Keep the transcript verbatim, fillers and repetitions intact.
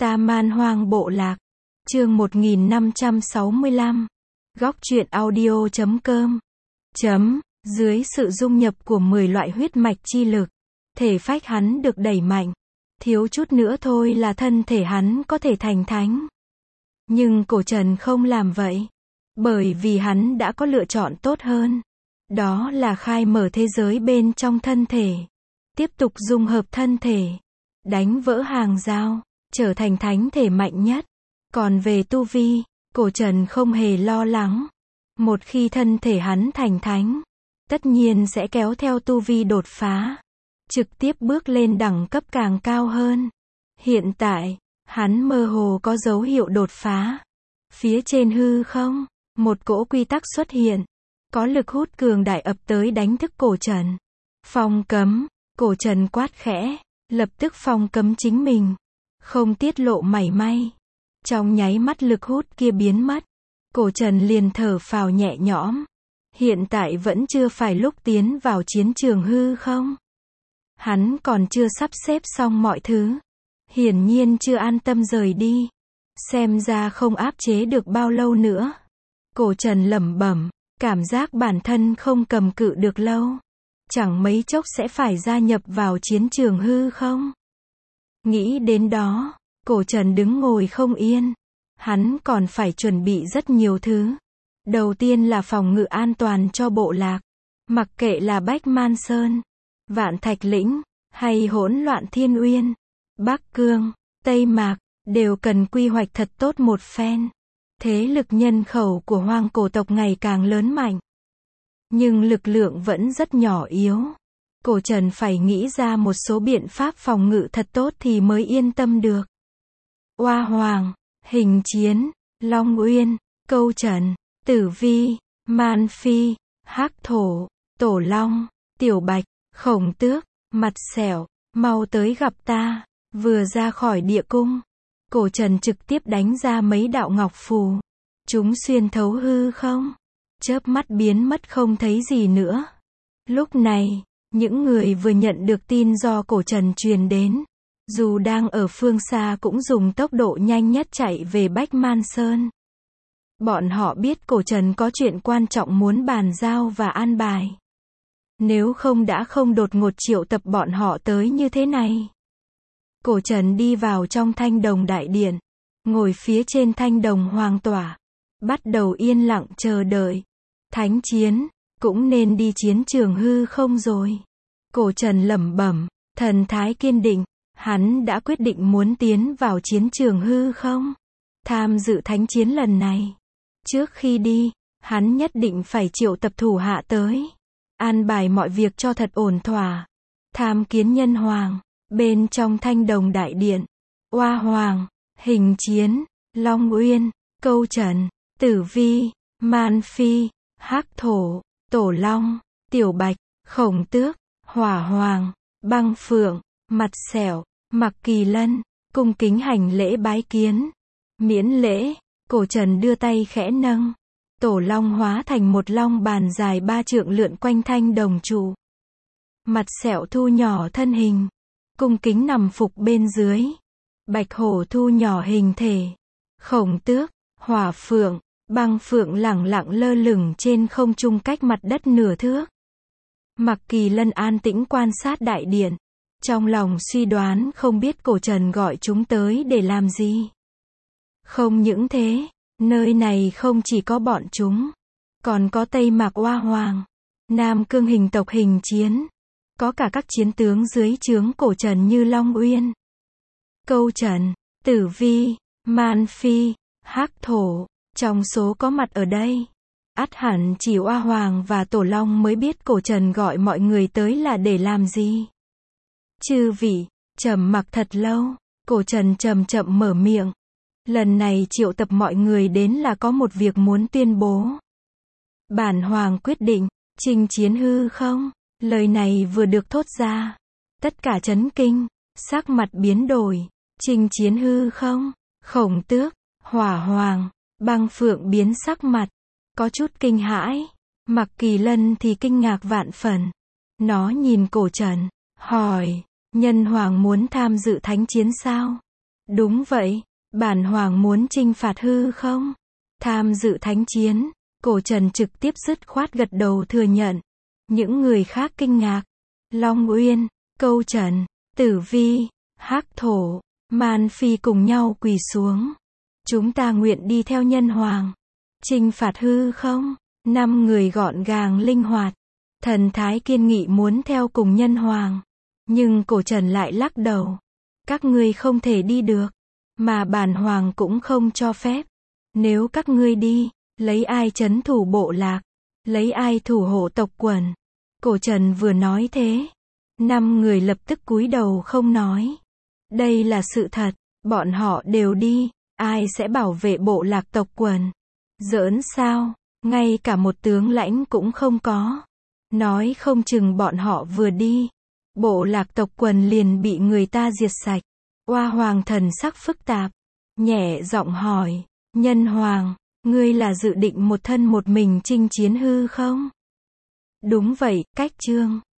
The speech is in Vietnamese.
Ta Man Hoang Bộ Lạc. Chương một nghìn năm trăm sáu mươi lăm. Góc truyện audio chấm com. Chấm, dưới sự dung nhập của mười loại huyết mạch chi lực, thể phách hắn được đẩy mạnh. Thiếu chút nữa thôi là thân thể hắn có thể thành thánh. Nhưng Cổ Trần không làm vậy. Bởi vì hắn đã có lựa chọn tốt hơn. Đó là khai mở thế giới bên trong thân thể. Tiếp tục dung hợp thân thể. Đánh vỡ hàng rào. Trở thành thánh thể mạnh nhất. Còn về tu vi, Cổ Trần không hề lo lắng. Một khi thân thể hắn thành thánh, tất nhiên sẽ kéo theo tu vi đột phá. Trực tiếp bước lên đẳng cấp càng cao hơn. Hiện tại, hắn mơ hồ có dấu hiệu đột phá. Phía trên hư không, một cỗ quy tắc xuất hiện. Có lực hút cường đại ập tới đánh thức Cổ Trần. Phong cấm, Cổ Trần quát khẽ, lập tức phong cấm chính mình. Không tiết lộ mảy may. Trong nháy mắt lực hút kia biến mất. Cổ Trần liền thở phào nhẹ nhõm. Hiện tại vẫn chưa phải lúc tiến vào chiến trường hư không. Hắn còn chưa sắp xếp xong mọi thứ. Hiển nhiên chưa an tâm rời đi. Xem ra không áp chế được bao lâu nữa. Cổ Trần lẩm bẩm, cảm giác bản thân không cầm cự được lâu. Chẳng mấy chốc sẽ phải gia nhập vào chiến trường hư không. Nghĩ đến đó, Cổ Trần đứng ngồi không yên. Hắn còn phải chuẩn bị rất nhiều thứ. Đầu tiên là phòng ngự an toàn cho bộ lạc. Mặc kệ là Bách Man Sơn, Vạn Thạch Lĩnh, hay hỗn loạn Thiên Uyên, Bắc Cương, Tây Mạc, đều cần quy hoạch thật tốt một phen. Thế lực nhân khẩu của hoang cổ tộc ngày càng lớn mạnh. Nhưng lực lượng vẫn rất nhỏ yếu. Cổ Trần phải nghĩ ra một số biện pháp phòng ngự thật tốt thì mới yên tâm được. Oa Hoàng, Hình Chiến, Long Uyên, Câu Trần, Tử Vi, Man Phi, Hắc Thổ, Tổ Long, Tiểu Bạch, Khổng Tước, Mặt Sẹo, mau tới gặp ta. Vừa ra khỏi địa cung, Cổ Trần trực tiếp đánh ra mấy đạo ngọc phù. Chúng xuyên thấu hư không, chớp mắt biến mất không thấy gì nữa. Lúc này, những người vừa nhận được tin do Cổ Trần truyền đến, dù đang ở phương xa cũng dùng tốc độ nhanh nhất chạy về Bách Man Sơn. Bọn họ biết Cổ Trần có chuyện quan trọng muốn bàn giao và an bài. Nếu không đã không đột ngột triệu tập bọn họ tới như thế này. Cổ Trần đi vào trong thanh đồng đại điện, ngồi phía trên thanh đồng hoàng tỏa, bắt đầu yên lặng chờ đợi. Thánh chiến, cũng nên đi chiến trường hư không rồi. Cổ Trần lẩm bẩm, thần thái kiên định. Hắn đã quyết định muốn tiến vào chiến trường hư không. Tham dự thánh chiến lần này. Trước khi đi, hắn nhất định phải triệu tập thủ hạ tới. An bài mọi việc cho thật ổn thỏa. Tham kiến nhân hoàng. Bên trong thanh đồng đại điện. Oa Hoàng, Hình Chiến, Long Uyên, Câu Trần, Tử Vi, Man Phi, Hắc Thổ, Tổ Long, Tiểu Bạch, Khổng Tước, Hỏa Hoàng, Băng Phượng, Mặt Sẹo, Mặc Kỳ Lân, cung kính hành lễ bái kiến. Miễn lễ, Cổ Trần đưa tay khẽ nâng. Tổ Long hóa thành một long bàn dài ba trượng lượn quanh thanh đồng trụ. Mặt Sẹo thu nhỏ thân hình, cung kính nằm phục bên dưới. Bạch Hổ thu nhỏ hình thể. Khổng Tước, Hỏa Phượng, Băng Phượng lẳng lặng lơ lửng trên không trung cách mặt đất nửa thước. Mặc Kỳ Lân an tĩnh quan sát đại điện. Trong lòng suy đoán không biết Cổ Trần gọi chúng tới để làm gì. Không những thế, nơi này không chỉ có bọn chúng. Còn có Tây Mạc Oa Hoàng, Nam Cương hình tộc Hình Chiến. Có cả các chiến tướng dưới trướng Cổ Trần như Long Uyên, Câu Trần, Tử Vi, Man Phi, Hắc Thổ. Trong số có mặt ở đây, ắt hẳn chỉ Oa Hoàng và Tổ Long mới biết Cổ Trần gọi mọi người tới là để làm gì. Chư vị, trầm mặc thật lâu, Cổ Trần chậm chậm mở miệng. Lần này triệu tập mọi người đến là có một việc muốn tuyên bố. Bản hoàng quyết định, chinh chiến hư không. Lời này vừa được thốt ra, tất cả chấn kinh, sắc mặt biến đổi. Chinh chiến hư không. Khổng Tước, Hỏa Hoàng, Băng Phượng biến sắc mặt, có chút kinh hãi. Mặc Kỳ Lân thì kinh ngạc vạn phần. Nó nhìn Cổ Trần, hỏi, nhân hoàng muốn tham dự thánh chiến sao? Đúng vậy, bản hoàng muốn chinh phạt hư không? Tham dự thánh chiến, Cổ Trần trực tiếp dứt khoát gật đầu thừa nhận. Những người khác kinh ngạc. Long Uyên, Câu Trần, Tử Vi, Hắc Thổ, Man Phi cùng nhau quỳ xuống. Chúng ta nguyện đi theo nhân hoàng. Chinh phạt hư không? Năm người gọn gàng linh hoạt. Thần thái kiên nghị muốn theo cùng nhân hoàng. Nhưng Cổ Trần lại lắc đầu. Các ngươi không thể đi được. Mà bản hoàng cũng không cho phép. Nếu các ngươi đi, lấy ai trấn thủ bộ lạc? Lấy ai thủ hộ tộc quần? Cổ Trần vừa nói thế. Năm người lập tức cúi đầu không nói. Đây là sự thật. Bọn họ đều đi. Ai sẽ bảo vệ bộ lạc tộc quần? Giỡn sao? Ngay cả một tướng lãnh cũng không có. Nói không chừng bọn họ vừa đi. Bộ lạc tộc quần liền bị người ta diệt sạch. Oa Hoàng thần sắc phức tạp. Nhẹ giọng hỏi. Nhân hoàng, ngươi là dự định một thân một mình chinh chiến hư không? Đúng vậy, cách chương.